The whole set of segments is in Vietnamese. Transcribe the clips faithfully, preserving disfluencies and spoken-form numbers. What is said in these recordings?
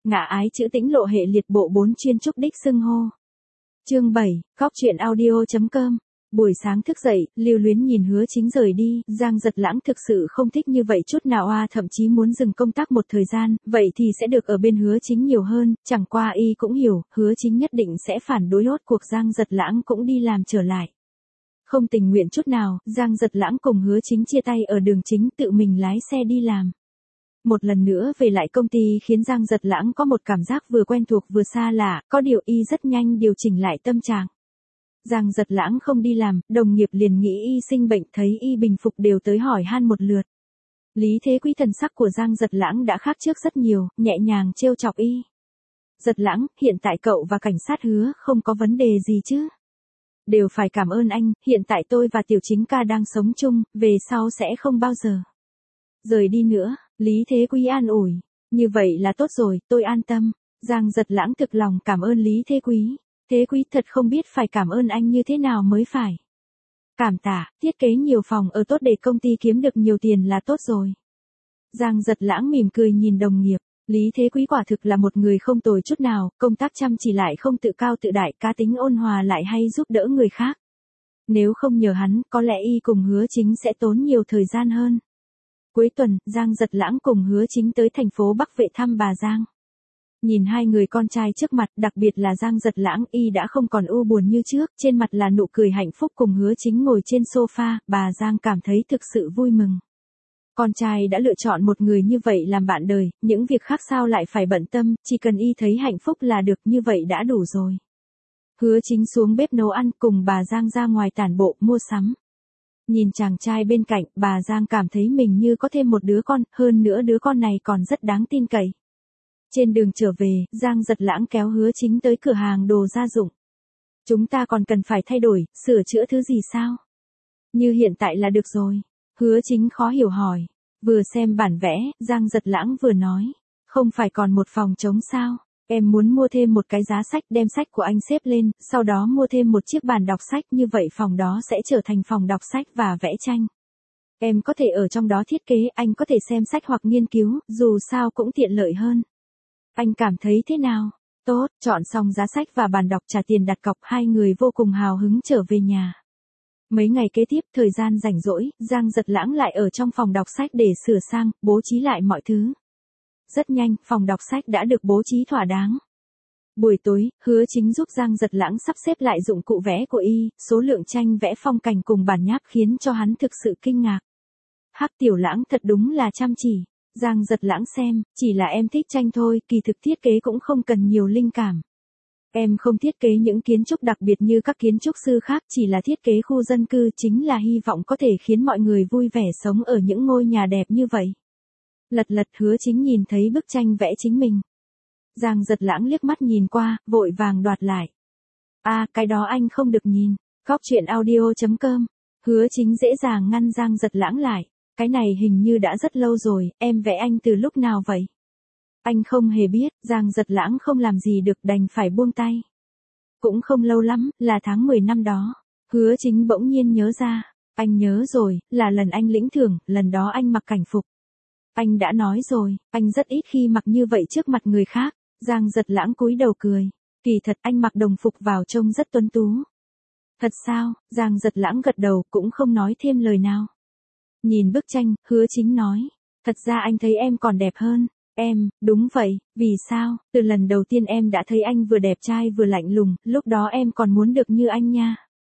ngã ái chữ tĩnh lộ hệ liệt bộ bốn chuyên trúc đích xưng hô. Chương bảy, Góc truyện audio chấm com. Buổi sáng thức dậy, lưu luyến nhìn Hứa Chính rời đi, Giang Giật Lãng thực sự không thích như vậy chút nào a, thậm chí muốn dừng công tác một thời gian, vậy thì sẽ được ở bên Hứa Chính nhiều hơn, chẳng qua y cũng hiểu, Hứa Chính nhất định sẽ phản đối rốt cuộc Giang Giật Lãng cũng đi làm trở lại. Không tình nguyện chút nào, Giang Giật Lãng cùng Hứa Chính chia tay ở đường chính, tự mình lái xe đi làm. Một lần nữa về lại công ty khiến Giang Giật Lãng có một cảm giác vừa quen thuộc vừa xa lạ, có điều y rất nhanh điều chỉnh lại tâm trạng. Giang Giật Lãng không đi làm, đồng nghiệp liền nghĩ y sinh bệnh, thấy y bình phục đều tới hỏi han một lượt. Lý Thế Quý thần sắc của Giang Giật Lãng đã khác trước rất nhiều, nhẹ nhàng trêu chọc y. Giật Lãng, hiện tại cậu và cảnh sát Hứa không có vấn đề gì chứ? Đều phải cảm ơn anh, hiện tại tôi và Tiểu Chính ca đang sống chung, về sau sẽ không bao giờ rời đi nữa. Lý Thế Quý an ủi, như vậy là tốt rồi, tôi an tâm. Giang Giật Lãng thực lòng cảm ơn Lý Thế Quý. Thế Quý thật không biết phải cảm ơn anh như thế nào mới phải. Cảm tạ, thiết kế nhiều phòng ở tốt để công ty kiếm được nhiều tiền là tốt rồi. Giang Giật Lãng mỉm cười nhìn đồng nghiệp, Lý Thế Quý quả thực là một người không tồi chút nào, công tác chăm chỉ lại không tự cao tự đại, cá tính ôn hòa lại hay giúp đỡ người khác. Nếu không nhờ hắn, có lẽ y cùng Hứa Chính sẽ tốn nhiều thời gian hơn. Cuối tuần, Giang Giật Lãng cùng Hứa Chính tới thành phố Bắc Vệ thăm bà Giang. Nhìn hai người con trai trước mặt, đặc biệt là Giang Giật Lãng, y đã không còn u buồn như trước, trên mặt là nụ cười hạnh phúc cùng Hứa Chính ngồi trên sofa, bà Giang cảm thấy thực sự vui mừng. Con trai đã lựa chọn một người như vậy làm bạn đời, những việc khác sao lại phải bận tâm, chỉ cần y thấy hạnh phúc là được, như vậy đã đủ rồi. Hứa Chính xuống bếp nấu ăn, cùng bà Giang ra ngoài tản bộ, mua sắm. Nhìn chàng trai bên cạnh, bà Giang cảm thấy mình như có thêm một đứa con, hơn nữa đứa con này còn rất đáng tin cậy. Trên đường trở về, Giang Giật Lãng kéo Hứa Chính tới cửa hàng đồ gia dụng. Chúng ta còn cần phải thay đổi, sửa chữa thứ gì sao? Như hiện tại là được rồi. Hứa Chính khó hiểu hỏi. Vừa xem bản vẽ, Giang Giật Lãng vừa nói. Không phải còn một phòng trống sao? Em muốn mua thêm một cái giá sách, đem sách của anh xếp lên, sau đó mua thêm một chiếc bàn đọc sách, như vậy phòng đó sẽ trở thành phòng đọc sách và vẽ tranh. Em có thể ở trong đó thiết kế, anh có thể xem sách hoặc nghiên cứu, dù sao cũng tiện lợi hơn. Anh cảm thấy thế nào? Tốt, chọn xong giá sách và bàn đọc, trả tiền đặt cọc, hai người vô cùng hào hứng trở về nhà. Mấy ngày kế tiếp, thời gian rảnh rỗi, Giang Giật Lãng lại ở trong phòng đọc sách để sửa sang, bố trí lại mọi thứ. Rất nhanh, phòng đọc sách đã được bố trí thỏa đáng. Buổi tối, Hứa Chính giúp Giang Giật Lãng sắp xếp lại dụng cụ vẽ của y, số lượng tranh vẽ phong cảnh cùng bản nháp khiến cho hắn thực sự kinh ngạc. Hắc Tiểu Lãng thật đúng là chăm chỉ. Giang Giật Lãng xem, chỉ là em thích tranh thôi, kỳ thực thiết kế cũng không cần nhiều linh cảm. Em không thiết kế những kiến trúc đặc biệt như các kiến trúc sư khác, chỉ là thiết kế khu dân cư, chính là hy vọng có thể khiến mọi người vui vẻ sống ở những ngôi nhà đẹp như vậy. Lật lật, Hứa Chính nhìn thấy bức tranh vẽ chính mình. Giang Giật Lãng liếc mắt nhìn qua, vội vàng đoạt lại. À, cái đó anh không được nhìn. Góc truyện audio chấm com. Hứa Chính dễ dàng ngăn Giang Giật Lãng lại. Cái này hình như đã rất lâu rồi, em vẽ anh từ lúc nào vậy? Anh không hề biết, Giang Giật Lãng không làm gì được, đành phải buông tay. Cũng không lâu lắm, là tháng mười năm đó. Hứa Chính bỗng nhiên nhớ ra. Anh nhớ rồi, là lần anh lĩnh thưởng, lần đó anh mặc cảnh phục. Anh đã nói rồi, anh rất ít khi mặc như vậy trước mặt người khác. Giang Giật Lãng cúi đầu cười. Kỳ thật anh mặc đồng phục vào trông rất tuấn tú. Thật sao? Giang Giật Lãng gật đầu, cũng không nói thêm lời nào. Nhìn bức tranh, Hứa Chính nói. Thật ra anh thấy em còn đẹp hơn. Em, đúng vậy, vì sao? Từ lần đầu tiên em đã thấy anh vừa đẹp trai vừa lạnh lùng, lúc đó em còn muốn được như anh nha.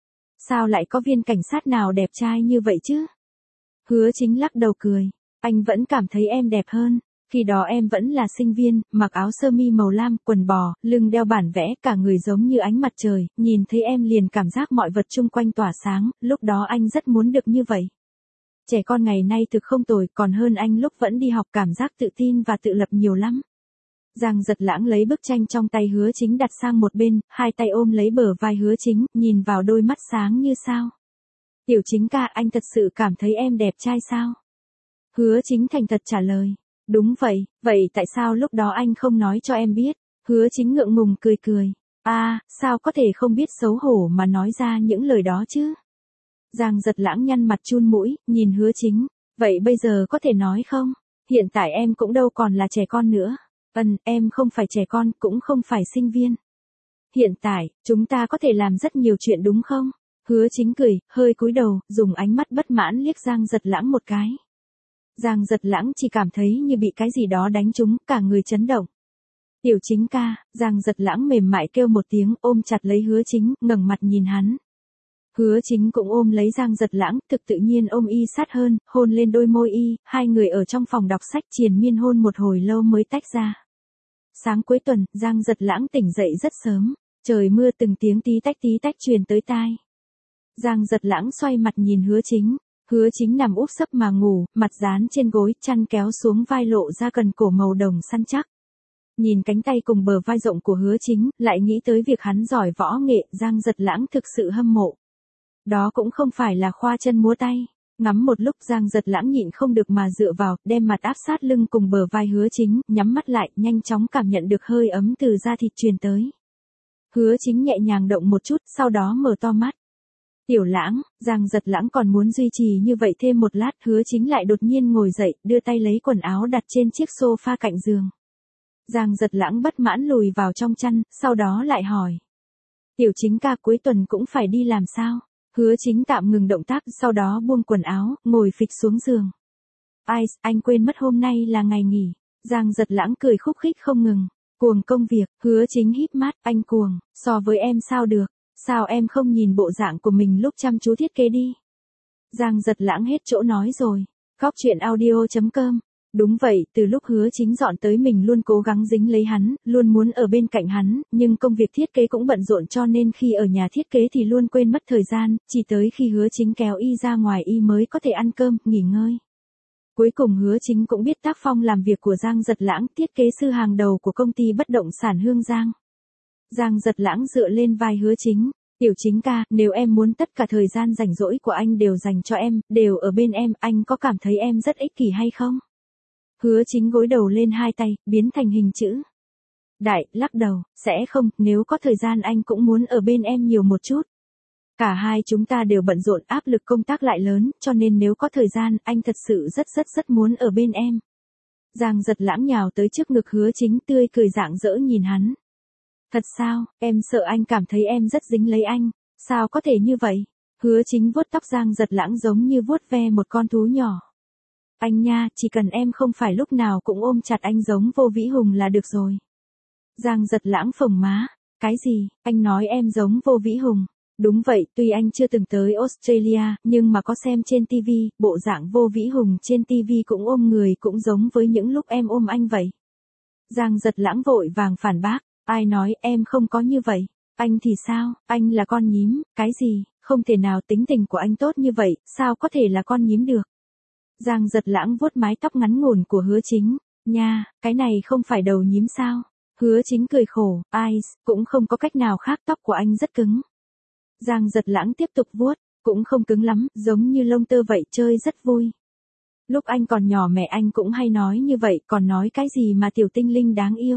Sao lại có viên cảnh sát nào đẹp trai như vậy chứ? Hứa Chính lắc đầu cười. Anh vẫn cảm thấy em đẹp hơn. Khi đó em vẫn là sinh viên, mặc áo sơ mi màu lam, quần bò, lưng đeo bản vẽ, cả người giống như ánh mặt trời, nhìn thấy em liền cảm giác mọi vật chung quanh tỏa sáng, lúc đó anh rất muốn được như vậy. Trẻ con ngày nay thực không tồi, còn hơn anh lúc vẫn đi học, cảm giác tự tin và tự lập nhiều lắm. Giang Giật Lãng lấy bức tranh trong tay Hứa Chính đặt sang một bên, hai tay ôm lấy bờ vai Hứa Chính, nhìn vào đôi mắt sáng như sao. Tiểu Chính ca, anh thật sự cảm thấy em đẹp trai sao? Hứa Chính thành thật trả lời. Đúng vậy, vậy tại sao lúc đó anh không nói cho em biết? Hứa Chính ngượng ngùng cười cười. À, sao có thể không biết xấu hổ mà nói ra những lời đó chứ? Giang Giật Lãng nhăn mặt chun mũi, nhìn Hứa Chính. Vậy bây giờ có thể nói không? Hiện tại em cũng đâu còn là trẻ con nữa. Ừm, em không phải trẻ con, cũng không phải sinh viên. Hiện tại, chúng ta có thể làm rất nhiều chuyện đúng không? Hứa Chính cười, hơi cúi đầu, dùng ánh mắt bất mãn liếc Giang Giật Lãng một cái. Giang Giật Lãng chỉ cảm thấy như bị cái gì đó đánh trúng, cả người chấn động. Tiểu Chính ca, Giang Giật Lãng mềm mại kêu một tiếng, ôm chặt lấy Hứa Chính, ngẩng mặt nhìn hắn. Hứa Chính cũng ôm lấy Giang Giật Lãng, thực tự nhiên ôm y sát hơn, hôn lên đôi môi y, hai người ở trong phòng đọc sách triền miên hôn một hồi lâu mới tách ra. Sáng cuối tuần, Giang Giật Lãng tỉnh dậy rất sớm, trời mưa từng tiếng tí tách tí tách truyền tới tai. Giang Giật Lãng xoay mặt nhìn Hứa Chính, Hứa Chính nằm úp sấp mà ngủ, mặt dán trên gối, chăn kéo xuống vai lộ ra cần cổ màu đồng săn chắc. Nhìn cánh tay cùng bờ vai rộng của Hứa Chính, lại nghĩ tới việc hắn giỏi võ nghệ, Giang Giật Lãng thực sự hâm mộ. Đó cũng không phải là khoa chân múa tay. Ngắm một lúc Giang Giật Lãng nhịn không được mà dựa vào, đem mặt áp sát lưng cùng bờ vai Hứa Chính, nhắm mắt lại, nhanh chóng cảm nhận được hơi ấm từ da thịt truyền tới. Hứa Chính nhẹ nhàng động một chút, sau đó mở to mắt. Tiểu Lãng, Giang Giật Lãng còn muốn duy trì như vậy thêm một lát, Hứa Chính lại đột nhiên ngồi dậy, đưa tay lấy quần áo đặt trên chiếc sofa cạnh giường. Giang Giật Lãng bất mãn lùi vào trong chăn, sau đó lại hỏi. Tiểu Chính ca, cuối tuần cũng phải đi làm sao? Hứa Chính tạm ngừng động tác, sau đó buông quần áo, ngồi phịch xuống giường. Ai, anh quên mất hôm nay là ngày nghỉ. Giang Giật Lãng cười khúc khích không ngừng. Cuồng công việc, Hứa Chính híp mắt, anh cuồng, so với em sao được, sao em không nhìn bộ dạng của mình lúc chăm chú thiết kế đi. Giang Giật Lãng hết chỗ nói rồi. Góc truyện audio chấm com. Đúng vậy, từ lúc Hứa Chính dọn tới mình luôn cố gắng dính lấy hắn, luôn muốn ở bên cạnh hắn, nhưng công việc thiết kế cũng bận rộn cho nên khi ở nhà thiết kế thì luôn quên mất thời gian, chỉ tới khi Hứa Chính kéo y ra ngoài y mới có thể ăn cơm, nghỉ ngơi. Cuối cùng Hứa Chính cũng biết tác phong làm việc của Giang Giật Lãng, thiết kế sư hàng đầu của công ty bất động sản Hương Giang. Giang Giật Lãng dựa lên vai Hứa Chính. Tiểu Chính ca, nếu em muốn tất cả thời gian rảnh rỗi của anh đều dành cho em, đều ở bên em, anh có cảm thấy em rất ích kỷ hay không? Hứa Chính gối đầu lên hai tay, biến thành hình chữ đại, lắc đầu, sẽ không, nếu có thời gian anh cũng muốn ở bên em nhiều một chút. Cả hai chúng ta đều bận rộn, áp lực công tác lại lớn, cho nên nếu có thời gian, anh thật sự rất rất rất muốn ở bên em. Giang Giật Lãng nhào tới trước ngực Hứa Chính, tươi cười rạng rỡ nhìn hắn. Thật sao, em sợ anh cảm thấy em rất dính lấy anh, sao có thể như vậy? Hứa Chính vuốt tóc Giang Giật Lãng giống như vuốt ve một con thú nhỏ. Anh nha, chỉ cần em không phải lúc nào cũng ôm chặt anh giống Vô Vĩ Hùng là được rồi. Giang Giật Lãng phồng má. Cái gì, anh nói em giống Vô Vĩ Hùng? Đúng vậy, tuy anh chưa từng tới Australia, nhưng mà có xem trên ti vi, bộ dạng Vô Vĩ Hùng trên ti vi cũng ôm người cũng giống với những lúc em ôm anh vậy. Giang Giật Lãng vội vàng phản bác, ai nói em không có như vậy, anh thì sao, anh là con nhím, cái gì, không thể nào, tính tình của anh tốt như vậy, sao có thể là con nhím được. Giang Giật Lãng vuốt mái tóc ngắn ngủn của Hứa Chính, nha, cái này không phải đầu nhím sao? Hứa Chính cười khổ, ai, cũng không có cách nào khác, tóc của anh rất cứng. Giang Giật Lãng tiếp tục vuốt, cũng không cứng lắm, giống như lông tơ vậy, chơi rất vui. Lúc anh còn nhỏ mẹ anh cũng hay nói như vậy, còn nói cái gì mà tiểu tinh linh đáng yêu.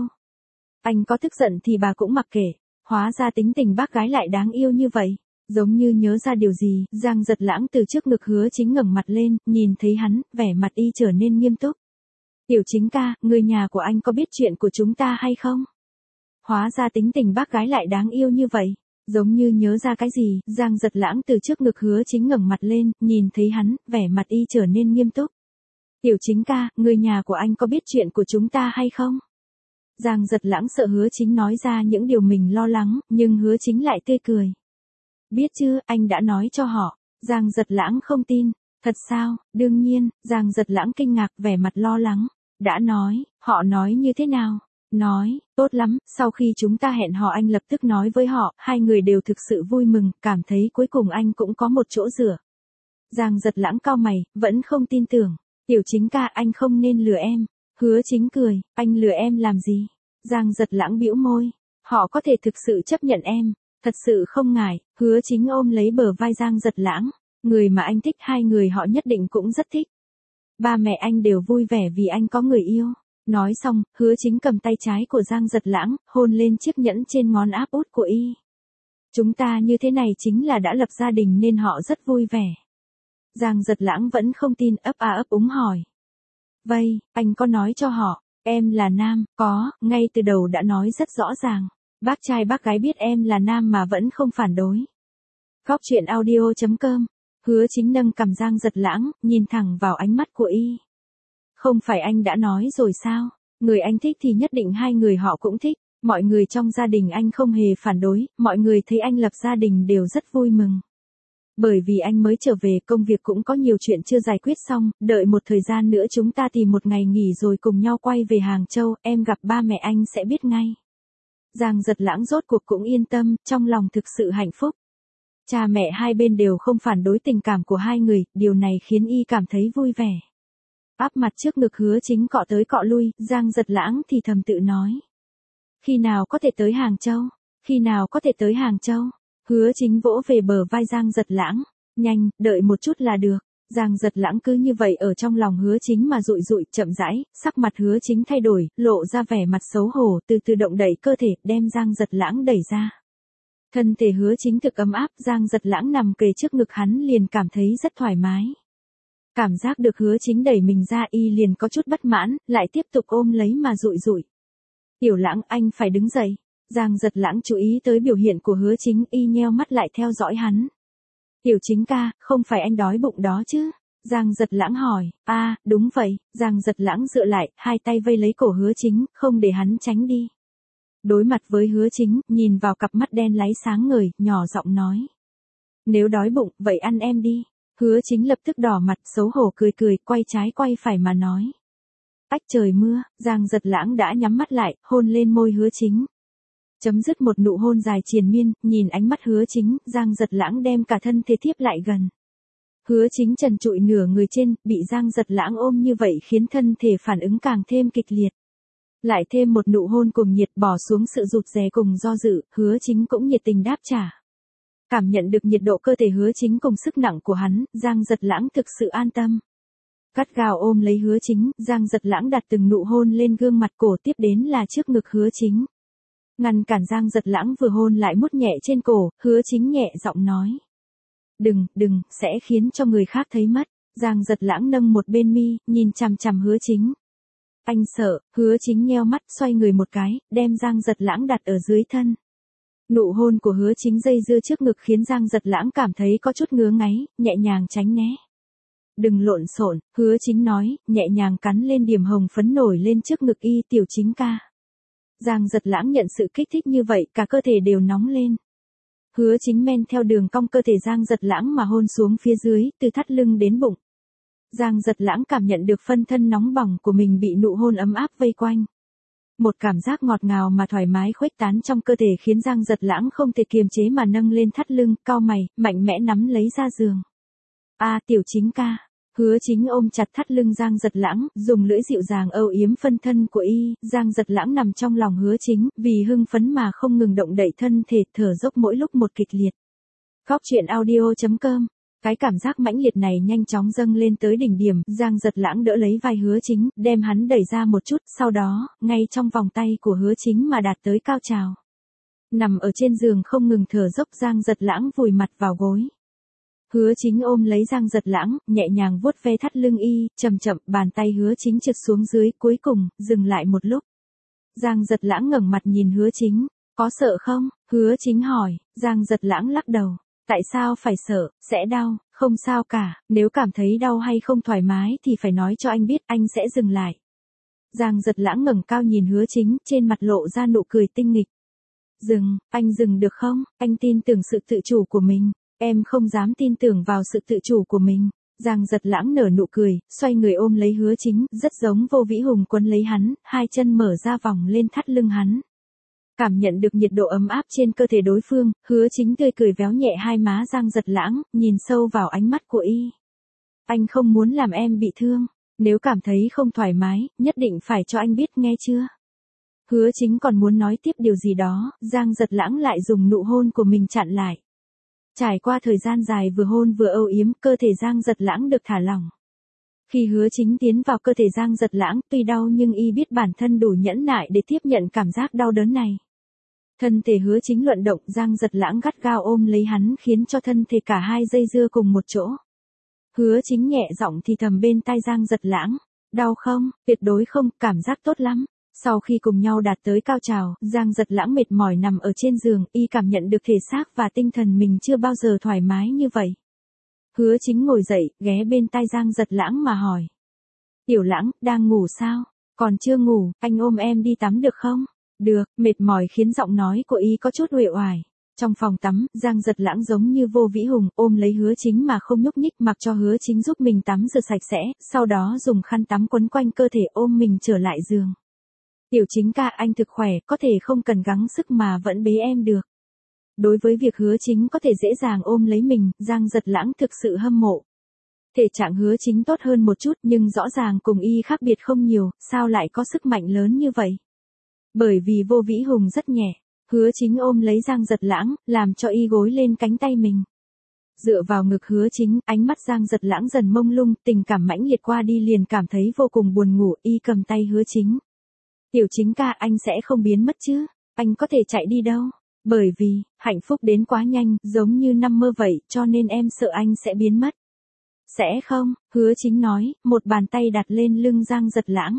Anh có tức giận thì bà cũng mặc kệ, hóa ra tính tình bác gái lại đáng yêu như vậy. Giống như nhớ ra điều gì, Giang Giật Lãng từ trước ngực Hứa Chính ngẩng mặt lên, nhìn thấy hắn, vẻ mặt y trở nên nghiêm túc. Tiểu Chính ca, người nhà của anh có biết chuyện của chúng ta hay không? Hóa ra tính tình bác gái lại đáng yêu như vậy. Giống như nhớ ra cái gì, Giang Giật Lãng từ trước ngực Hứa Chính ngẩng mặt lên, nhìn thấy hắn, vẻ mặt y trở nên nghiêm túc. Tiểu Chính ca, người nhà của anh có biết chuyện của chúng ta hay không? Giang Giật Lãng sợ Hứa Chính nói ra những điều mình lo lắng, nhưng Hứa Chính lại tươi cười. Biết chứ, anh đã nói cho họ. Giang Giật Lãng không tin. Thật sao, đương nhiên, Giang Giật Lãng kinh ngạc, vẻ mặt lo lắng. Đã nói, họ nói như thế nào? Nói, tốt lắm, sau khi chúng ta hẹn hò anh lập tức nói với họ, hai người đều thực sự vui mừng, cảm thấy cuối cùng anh cũng có một chỗ dựa. Giang Giật Lãng cau mày, vẫn không tin tưởng. Tiểu Chính ca, anh không nên lừa em. Hứa Chính cười, anh lừa em làm gì? Giang Giật Lãng bĩu môi. Họ có thể thực sự chấp nhận em. Thật sự không ngại, Hứa Chính ôm lấy bờ vai Giang Giật Lãng. Người mà anh thích, hai người họ nhất định cũng rất thích. Ba mẹ anh đều vui vẻ vì anh có người yêu. Nói xong, Hứa Chính cầm tay trái của Giang Giật Lãng, hôn lên chiếc nhẫn trên ngón áp út của y. Chúng ta như thế này chính là đã lập gia đình nên họ rất vui vẻ. Giang Giật Lãng vẫn không tin, ấp a ấp úng hỏi. Vậy, anh có nói cho họ, Em là nam, có, ngay từ đầu đã nói rất rõ ràng. Bác trai bác gái biết em là nam mà vẫn không phản đối. Góc truyện audio.com. Hứa Chính nâng cằm Giang Giật Lãng, nhìn thẳng vào ánh mắt của y. Không phải anh đã nói rồi sao? Người anh thích thì nhất định hai người họ cũng thích. Mọi người trong gia đình anh không hề phản đối, mọi người thấy anh lập gia đình đều rất vui mừng. Bởi vì anh mới trở về, công việc cũng có nhiều chuyện chưa giải quyết xong, đợi một thời gian nữa chúng ta tìm một ngày nghỉ rồi cùng nhau quay về Hàng Châu, em gặp ba mẹ anh sẽ biết ngay. Giang Giật Lãng rốt cuộc cũng yên tâm, trong lòng thực sự hạnh phúc. Cha mẹ hai bên đều không phản đối tình cảm của hai người, điều này khiến y cảm thấy vui vẻ. Áp mặt trước ngực Hứa Chính cọ tới cọ lui, Giang Giật Lãng thì thầm tự nói. Khi nào có thể tới Hàng Châu? Khi nào có thể tới Hàng Châu? Hứa Chính vỗ về bờ vai Giang Giật Lãng. Nhanh, đợi một chút là được. Giang Giật Lãng cứ như vậy ở trong lòng Hứa Chính mà dụi dụi, chậm rãi, sắc mặt Hứa Chính thay đổi, lộ ra vẻ mặt xấu hổ, từ từ động đẩy cơ thể, đem Giang Giật Lãng đẩy ra. Thân thể Hứa Chính thực ấm áp, Giang Giật Lãng nằm kề trước ngực hắn liền cảm thấy rất thoải mái. Cảm giác được Hứa Chính đẩy mình ra, y liền có chút bất mãn, lại tiếp tục ôm lấy mà dụi dụi. Tiểu Lãng, anh phải đứng dậy. Giang Giật Lãng chú ý tới biểu hiện của Hứa Chính, y nheo mắt lại theo dõi hắn. Tiểu Chính ca, không phải anh đói bụng đó chứ? Giang Giật Lãng hỏi. A, à, đúng vậy. Giang Giật Lãng dựa lại, hai tay vây lấy cổ Hứa Chính, không để hắn tránh đi. Đối mặt với Hứa Chính, nhìn vào cặp mắt đen láy sáng ngời, nhỏ giọng nói. Nếu đói bụng, vậy ăn em đi. Hứa Chính lập tức đỏ mặt, xấu hổ cười cười, quay trái quay phải mà nói. Ách trời mưa, Giang Giật Lãng đã nhắm mắt lại, hôn lên môi Hứa Chính. Chấm dứt một nụ hôn dài triền miên, nhìn ánh mắt Hứa Chính, Giang Giật Lãng đem cả thân thể thiếp lại gần. Hứa Chính trần trụi nửa người trên, bị Giang Giật Lãng ôm như vậy khiến thân thể phản ứng càng thêm kịch liệt. Lại thêm một nụ hôn cùng nhiệt, bỏ xuống sự rụt rè cùng do dự, Hứa Chính cũng nhiệt tình đáp trả. Cảm nhận được nhiệt độ cơ thể Hứa Chính cùng sức nặng của hắn, Giang Giật Lãng thực sự an tâm. Gắt gao ôm lấy Hứa Chính, Giang Giật Lãng đặt từng nụ hôn lên gương mặt, cổ tiếp đến là trước ngực Hứa Chính. Ngăn cản Giang Giật Lãng vừa hôn lại mút nhẹ trên cổ, Hứa Chính nhẹ giọng nói. Đừng, đừng, sẽ khiến cho người khác thấy mất. Giang Giật Lãng nâng một bên mi, nhìn chằm chằm Hứa Chính. Anh sợ, Hứa Chính nheo mắt, xoay người một cái, đem Giang Giật Lãng đặt ở dưới thân. Nụ hôn của Hứa Chính dây dưa trước ngực khiến Giang Giật Lãng cảm thấy có chút ngứa ngáy, nhẹ nhàng tránh né. Đừng lộn xộn, Hứa Chính nói, nhẹ nhàng cắn lên điểm hồng phấn nổi lên trước ngực y. Tiểu Chính ca. Giang Giật Lãng nhận sự kích thích như vậy, cả cơ thể đều nóng lên. Hứa Chính men theo đường cong cơ thể Giang Giật Lãng mà hôn xuống phía dưới, từ thắt lưng đến bụng. Giang Giật Lãng cảm nhận được phân thân nóng bỏng của mình bị nụ hôn ấm áp vây quanh. Một cảm giác ngọt ngào mà thoải mái khuếch tán trong cơ thể khiến Giang Giật Lãng không thể kiềm chế mà nâng lên thắt lưng, cau mày, mạnh mẽ nắm lấy ra giường. A, à, Tiểu Chính ca. Hứa Chính ôm chặt thắt lưng Giang Giật Lãng, dùng lưỡi dịu dàng âu yếm phân thân của y. Giang Giật Lãng nằm trong lòng Hứa Chính, vì hưng phấn mà không ngừng động đậy thân thể, thở dốc mỗi lúc một kịch liệt. Góc truyện audio.com. Cái cảm giác mãnh liệt này nhanh chóng dâng lên tới đỉnh điểm, Giang Giật Lãng đỡ lấy vai Hứa Chính, đem hắn đẩy ra một chút, sau đó, ngay trong vòng tay của Hứa Chính mà đạt tới cao trào. Nằm ở trên giường không ngừng thở dốc, Giang Giật Lãng vùi mặt vào gối. Hứa Chính ôm lấy Giang Giật Lãng, nhẹ nhàng vuốt ve thắt lưng y, chậm chậm, bàn tay Hứa Chính trượt xuống dưới, cuối cùng, dừng lại một lúc. Giang Giật Lãng ngẩng mặt nhìn Hứa Chính, có sợ không? Hứa Chính hỏi. Giang Giật Lãng lắc đầu. Tại sao phải sợ, sẽ đau? Không sao cả, nếu cảm thấy đau hay không thoải mái thì phải nói cho anh biết, anh sẽ dừng lại. Giang Giật Lãng ngẩng cao nhìn Hứa Chính, trên mặt lộ ra nụ cười tinh nghịch. Dừng, anh dừng được không? Anh tin tưởng sự tự chủ của mình. Em không dám tin tưởng vào sự tự chủ của mình. Giang Giật Lãng nở nụ cười, xoay người ôm lấy Hứa Chính, rất giống Vô Vĩ Hùng quấn lấy hắn, hai chân mở ra vòng lên thắt lưng hắn. Cảm nhận được nhiệt độ ấm áp trên cơ thể đối phương, Hứa Chính tươi cười véo nhẹ hai má Giang Giật Lãng, nhìn sâu vào ánh mắt của y. Anh không muốn làm em bị thương. Nếu cảm thấy không thoải mái, nhất định phải cho anh biết, nghe chưa? Hứa Chính còn muốn nói tiếp điều gì đó, Giang Giật Lãng lại dùng nụ hôn của mình chặn lại. Trải qua thời gian dài vừa hôn vừa âu yếm, cơ thể Giang Giật Lãng được thả lỏng. Khi Hứa Chính tiến vào cơ thể Giang Giật Lãng, tuy đau nhưng y biết bản thân đủ nhẫn nại để tiếp nhận cảm giác đau đớn này. Thân thể Hứa Chính luận động, Giang Giật Lãng gắt gao ôm lấy hắn khiến cho thân thể cả hai dây dưa cùng một chỗ. Hứa Chính nhẹ giọng thì thầm bên tai Giang Giật Lãng. Đau không? Tuyệt đối không, cảm giác tốt lắm. Sau khi cùng nhau đạt tới cao trào, Giang Giật Lãng mệt mỏi nằm ở trên giường, y cảm nhận được thể xác và tinh thần mình chưa bao giờ thoải mái như vậy. Hứa Chính ngồi dậy, ghé bên tai Giang Giật Lãng mà hỏi. Tiểu Lãng, đang ngủ sao? Còn chưa ngủ, anh ôm em đi tắm được không? Được, mệt mỏi khiến giọng nói của y có chút uể oải. Trong phòng tắm, Giang Giật Lãng giống như Vô Vĩ Hùng, ôm lấy Hứa Chính mà không nhúc nhích, mặc cho Hứa Chính giúp mình tắm rửa sạch sẽ, sau đó dùng khăn tắm quấn quanh cơ thể ôm mình trở lại giường. Tiểu Chính ca, anh thực khỏe, có thể không cần gắng sức mà vẫn bế em được. Đối với việc Hứa Chính có thể dễ dàng ôm lấy mình, Giang Giật Lãng thực sự hâm mộ. Thể trạng Hứa Chính tốt hơn một chút nhưng rõ ràng cùng y khác biệt không nhiều, sao lại có sức mạnh lớn như vậy? Bởi vì Vô Vĩ Hùng rất nhẹ, Hứa Chính ôm lấy Giang Giật Lãng, làm cho y gối lên cánh tay mình. Dựa vào ngực Hứa Chính, ánh mắt Giang Giật Lãng dần mông lung, tình cảm mãnh liệt qua đi liền cảm thấy vô cùng buồn ngủ, y cầm tay Hứa Chính. Tiểu Chính ca, anh sẽ không biến mất chứ? Anh có thể chạy đi đâu? Bởi vì, hạnh phúc đến quá nhanh, giống như nằm mơ vậy, cho nên em sợ anh sẽ biến mất. Sẽ không, Hứa Chính nói, một bàn tay đặt lên lưng Giang Giật Lãng.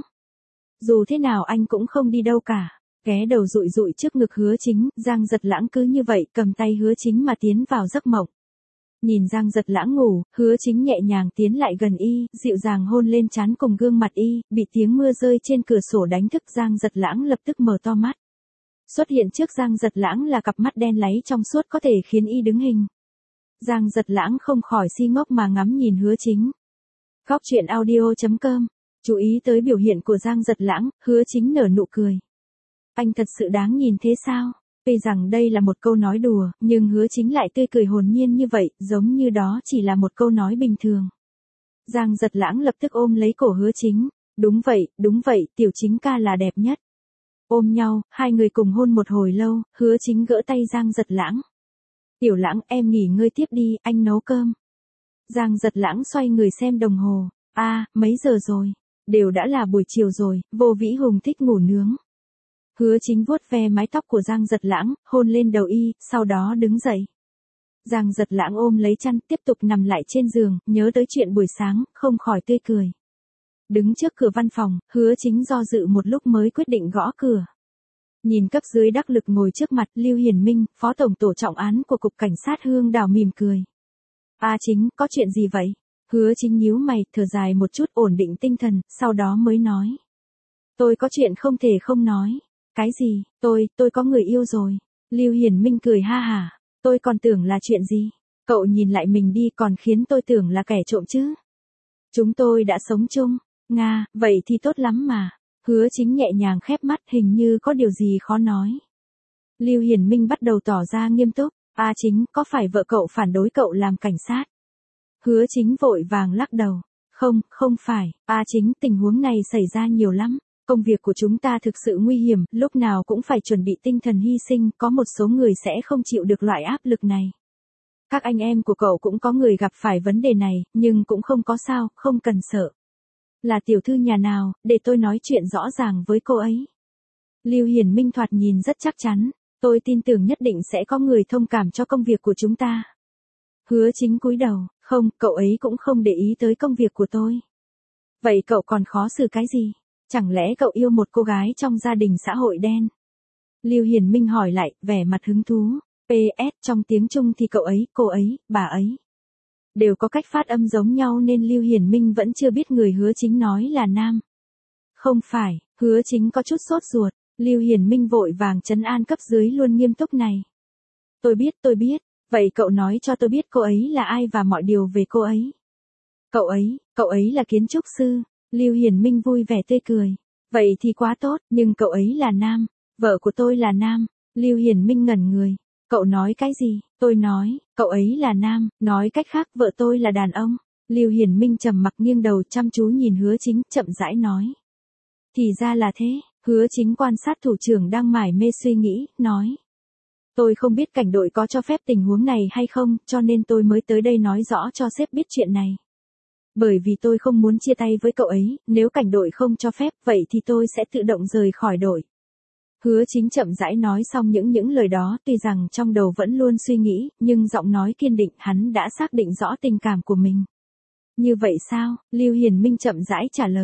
Dù thế nào anh cũng không đi đâu cả. Ghé đầu dụi dụi trước ngực Hứa Chính, Giang Giật Lãng cứ như vậy cầm tay Hứa Chính mà tiến vào giấc mộng. Nhìn Giang Giật Lãng ngủ, Hứa Chính nhẹ nhàng tiến lại gần y, dịu dàng hôn lên trán cùng gương mặt y, bị tiếng mưa rơi trên cửa sổ đánh thức Giang Giật Lãng lập tức mở to mắt. Xuất hiện trước Giang Giật Lãng là cặp mắt đen láy trong suốt có thể khiến y đứng hình. Giang Giật Lãng không khỏi si ngốc mà ngắm nhìn Hứa Chính. Góc truyện audio chấm com. Chú ý tới biểu hiện của Giang Giật Lãng, Hứa Chính nở nụ cười. Anh thật sự đáng nhìn thế sao? Tuy rằng đây là một câu nói đùa, nhưng Hứa Chính lại tươi cười hồn nhiên như vậy, giống như đó chỉ là một câu nói bình thường. Giang Giật Lãng lập tức ôm lấy cổ Hứa Chính. Đúng vậy, đúng vậy, Tiểu Chính ca là đẹp nhất. Ôm nhau, hai người cùng hôn một hồi lâu, Hứa Chính gỡ tay Giang Giật Lãng. Tiểu Lãng, em nghỉ ngơi tiếp đi, anh nấu cơm. Giang Giật Lãng xoay người xem đồng hồ. A, à, mấy giờ rồi? Đều đã là buổi chiều rồi, Vô Vĩ Hùng thích ngủ nướng. Hứa Chính vuốt ve mái tóc của Giang Giật Lãng, hôn lên đầu y, sau đó đứng dậy. Giang Giật Lãng ôm lấy chăn, tiếp tục nằm lại trên giường, nhớ tới chuyện buổi sáng, không khỏi tươi cười. Đứng trước cửa văn phòng, Hứa Chính do dự một lúc mới quyết định gõ cửa. Nhìn cấp dưới đắc lực ngồi trước mặt, Lưu Hiển Minh, phó tổng tổ trọng án của cục cảnh sát Hương Đào mỉm cười. A Chính, có chuyện gì vậy? Hứa Chính nhíu mày, thở dài một chút, ổn định tinh thần, sau đó mới nói. Tôi có chuyện không thể không nói. Cái gì? Tôi, tôi có người yêu rồi. Lưu Hiển Minh cười ha hả. Tôi còn tưởng là chuyện gì? Cậu nhìn lại mình đi, còn khiến tôi tưởng là kẻ trộm chứ. Chúng tôi đã sống chung. Nga, vậy thì tốt lắm mà. Hứa Chính nhẹ nhàng khép mắt, hình như có điều gì khó nói. Lưu Hiển Minh bắt đầu tỏ ra nghiêm túc. A Chính, có phải vợ cậu phản đối cậu làm cảnh sát? Hứa Chính vội vàng lắc đầu. Không, không phải. A Chính, tình huống này xảy ra nhiều lắm. Công việc của chúng ta thực sự nguy hiểm, lúc nào cũng phải chuẩn bị tinh thần hy sinh, có một số người sẽ không chịu được loại áp lực này. Các anh em của cậu cũng có người gặp phải vấn đề này, nhưng cũng không có sao, không cần sợ. Là tiểu thư nhà nào, để tôi nói chuyện rõ ràng với cô ấy. Lưu Hiển Minh thoạt nhìn rất chắc chắn, tôi tin tưởng nhất định sẽ có người thông cảm cho công việc của chúng ta. Hứa Chính cúi đầu, không, cậu ấy cũng không để ý tới công việc của tôi. Vậy cậu còn khó xử cái gì? Chẳng lẽ cậu yêu một cô gái trong gia đình xã hội đen? Lưu Hiển Minh hỏi lại, vẻ mặt hứng thú. pê ét trong tiếng Trung thì cậu ấy, cô ấy, bà ấy đều có cách phát âm giống nhau nên Lưu Hiển Minh vẫn chưa biết người Hứa Chính nói là nam. Không phải, Hứa Chính có chút sốt ruột, Lưu Hiển Minh vội vàng trấn an cấp dưới luôn nghiêm túc này. Tôi biết, tôi biết, vậy cậu nói cho tôi biết cô ấy là ai và mọi điều về cô ấy. Cậu ấy, cậu ấy là kiến trúc sư. Lưu Hiển Minh vui vẻ tươi cười. Vậy thì quá tốt, nhưng cậu ấy là nam. Vợ của tôi là nam. Lưu Hiển Minh ngẩn người. Cậu nói cái gì? Tôi nói, cậu ấy là nam, nói cách khác vợ tôi là đàn ông. Lưu Hiển Minh trầm mặc nghiêng đầu chăm chú nhìn Hứa Chính, chậm rãi nói. Thì ra là thế, Hứa Chính quan sát thủ trưởng đang mải mê suy nghĩ, nói. Tôi không biết cảnh đội có cho phép tình huống này hay không, cho nên tôi mới tới đây nói rõ cho sếp biết chuyện này. Bởi vì tôi không muốn chia tay với cậu ấy, nếu cảnh đội không cho phép, vậy thì tôi sẽ tự động rời khỏi đội. Hứa Chính chậm rãi nói xong những những lời đó, tuy rằng trong đầu vẫn luôn suy nghĩ, nhưng giọng nói kiên định, hắn đã xác định rõ tình cảm của mình. Như vậy sao? Lưu Hiển Minh chậm rãi trả lời.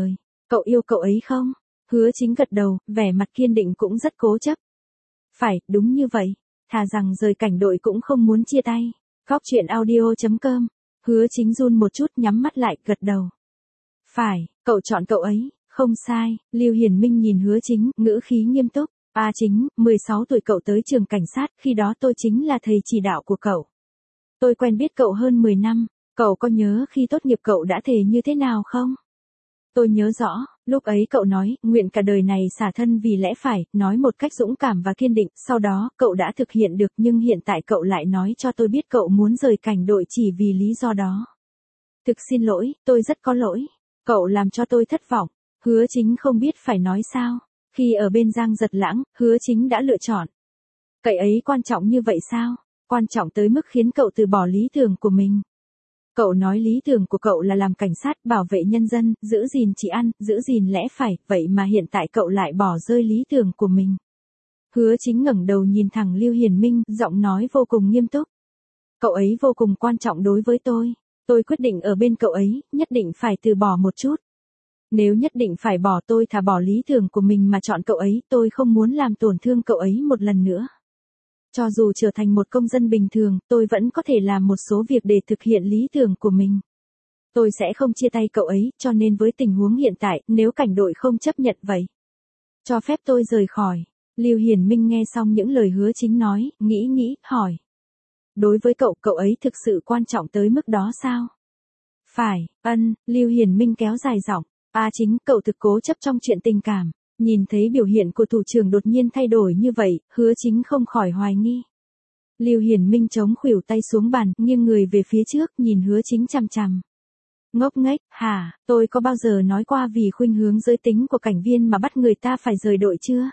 Cậu yêu cậu ấy không? Hứa Chính gật đầu, vẻ mặt kiên định cũng rất cố chấp. Phải, đúng như vậy. Thà rằng rời cảnh đội cũng không muốn chia tay. Góc chuyện audio chấm com. Hứa Chính run một chút nhắm mắt lại, gật đầu. Phải, cậu chọn cậu ấy, không sai. Lưu Hiền Minh nhìn Hứa Chính, ngữ khí nghiêm túc. A Chính, mười sáu tuổi cậu tới trường cảnh sát, khi đó tôi chính là thầy chỉ đạo của cậu. Tôi quen biết cậu hơn mười năm, cậu có nhớ khi tốt nghiệp cậu đã thề như thế nào không? Tôi nhớ rõ, lúc ấy cậu nói, nguyện cả đời này xả thân vì lẽ phải, nói một cách dũng cảm và kiên định, sau đó, cậu đã thực hiện được nhưng hiện tại cậu lại nói cho tôi biết cậu muốn rời cảnh đội chỉ vì lý do đó. Thực xin lỗi, tôi rất có lỗi. Cậu làm cho tôi thất vọng. Hứa Chính không biết phải nói sao. Khi ở bên Giang Giật Lãng, Hứa Chính đã lựa chọn. Cậu ấy quan trọng như vậy sao? Quan trọng tới mức khiến cậu từ bỏ lý tưởng của mình. Cậu nói lý tưởng của cậu là làm cảnh sát, bảo vệ nhân dân, giữ gìn trị an, giữ gìn lẽ phải, vậy mà hiện tại cậu lại bỏ rơi lý tưởng của mình. Hứa Chính ngẩng đầu nhìn thẳng Lưu Hiền Minh, giọng nói vô cùng nghiêm túc. Cậu ấy vô cùng quan trọng đối với tôi. Tôi quyết định ở bên cậu ấy, nhất định phải từ bỏ một chút. Nếu nhất định phải bỏ tôi thà bỏ lý tưởng của mình mà chọn cậu ấy, tôi không muốn làm tổn thương cậu ấy một lần nữa. Cho dù trở thành một công dân bình thường, tôi vẫn có thể làm một số việc để thực hiện lý tưởng của mình. Tôi sẽ không chia tay cậu ấy, cho nên với tình huống hiện tại, nếu cảnh đội không chấp nhận vậy, cho phép tôi rời khỏi. Lưu Hiền Minh nghe xong những lời Hứa Chính nói, nghĩ nghĩ, hỏi. Đối với cậu, cậu ấy thực sự quan trọng tới mức đó sao? Phải, ân, Lưu Hiền Minh kéo dài giọng. A Chính, cậu thực cố chấp trong chuyện tình cảm. Nhìn thấy biểu hiện của thủ trưởng đột nhiên thay đổi như vậy, Hứa Chính không khỏi hoài nghi. Lưu Hiền Minh chống khuỷu tay xuống bàn, nghiêng người về phía trước, nhìn Hứa Chính chằm chằm. Ngốc nghếch, hả, tôi có bao giờ nói qua vì khuynh hướng giới tính của cảnh viên mà bắt người ta phải rời đội chưa?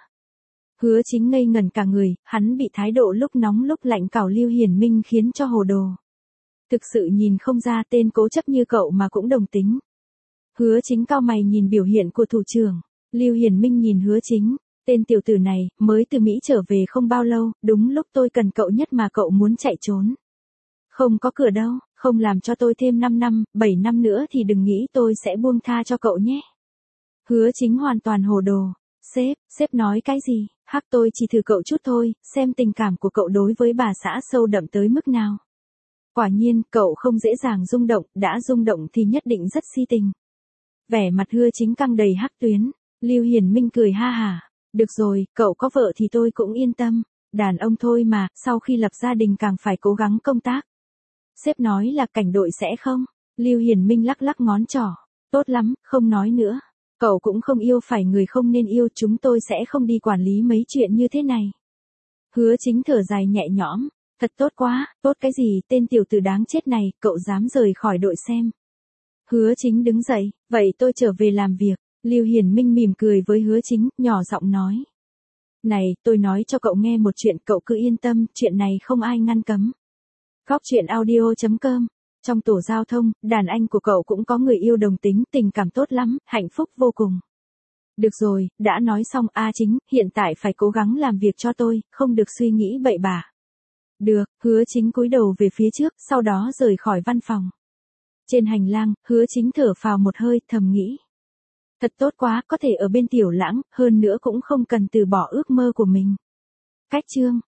Hứa Chính ngây ngẩn cả người, hắn bị thái độ lúc nóng lúc lạnh cảo Lưu Hiền Minh khiến cho hồ đồ. Thực sự nhìn không ra tên cố chấp như cậu mà cũng đồng tính. Hứa Chính cau mày nhìn biểu hiện của thủ trưởng. Lưu Hiền Minh nhìn Hứa Chính, tên tiểu tử này, mới từ Mỹ trở về không bao lâu, đúng lúc tôi cần cậu nhất mà cậu muốn chạy trốn. Không có cửa đâu, không làm cho tôi thêm năm năm, bảy năm nữa thì đừng nghĩ tôi sẽ buông tha cho cậu nhé. Hứa Chính hoàn toàn hồ đồ. Sếp, sếp nói cái gì? Hắc, tôi chỉ thử cậu chút thôi, xem tình cảm của cậu đối với bà xã sâu đậm tới mức nào. Quả nhiên, cậu không dễ dàng rung động, đã rung động thì nhất định rất si tình. Vẻ mặt Hứa Chính căng đầy hắc tuyến. Lưu Hiền Minh cười ha hả. Được rồi, cậu có vợ thì tôi cũng yên tâm. Đàn ông thôi mà, sau khi lập gia đình càng phải cố gắng công tác. Sếp nói là cảnh đội sẽ không? Lưu Hiền Minh lắc lắc ngón trỏ. Tốt lắm, không nói nữa. Cậu cũng không yêu phải người không nên yêu, chúng tôi sẽ không đi quản lý mấy chuyện như thế này. Hứa Chính thở dài nhẹ nhõm. Thật tốt quá, tốt cái gì, tên tiểu tử đáng chết này, cậu dám rời khỏi đội xem. Hứa Chính đứng dậy, vậy tôi trở về làm việc. Lưu Hiền Minh mỉm cười với Hứa Chính, nhỏ giọng nói. Này, tôi nói cho cậu nghe một chuyện, cậu cứ yên tâm, chuyện này không ai ngăn cấm. Góc chuyện audio chấm com. Trong tổ giao thông, đàn anh của cậu cũng có người yêu đồng tính, tình cảm tốt lắm, hạnh phúc vô cùng. Được rồi, đã nói xong. A Chính, hiện tại phải cố gắng làm việc cho tôi, không được suy nghĩ bậy bạ. Được, Hứa Chính cúi đầu về phía trước, sau đó rời khỏi văn phòng. Trên hành lang, Hứa Chính thở phào một hơi, thầm nghĩ. Thật tốt quá, có thể ở bên Tiểu Lãng, hơn nữa cũng không cần từ bỏ ước mơ của mình. Cách chương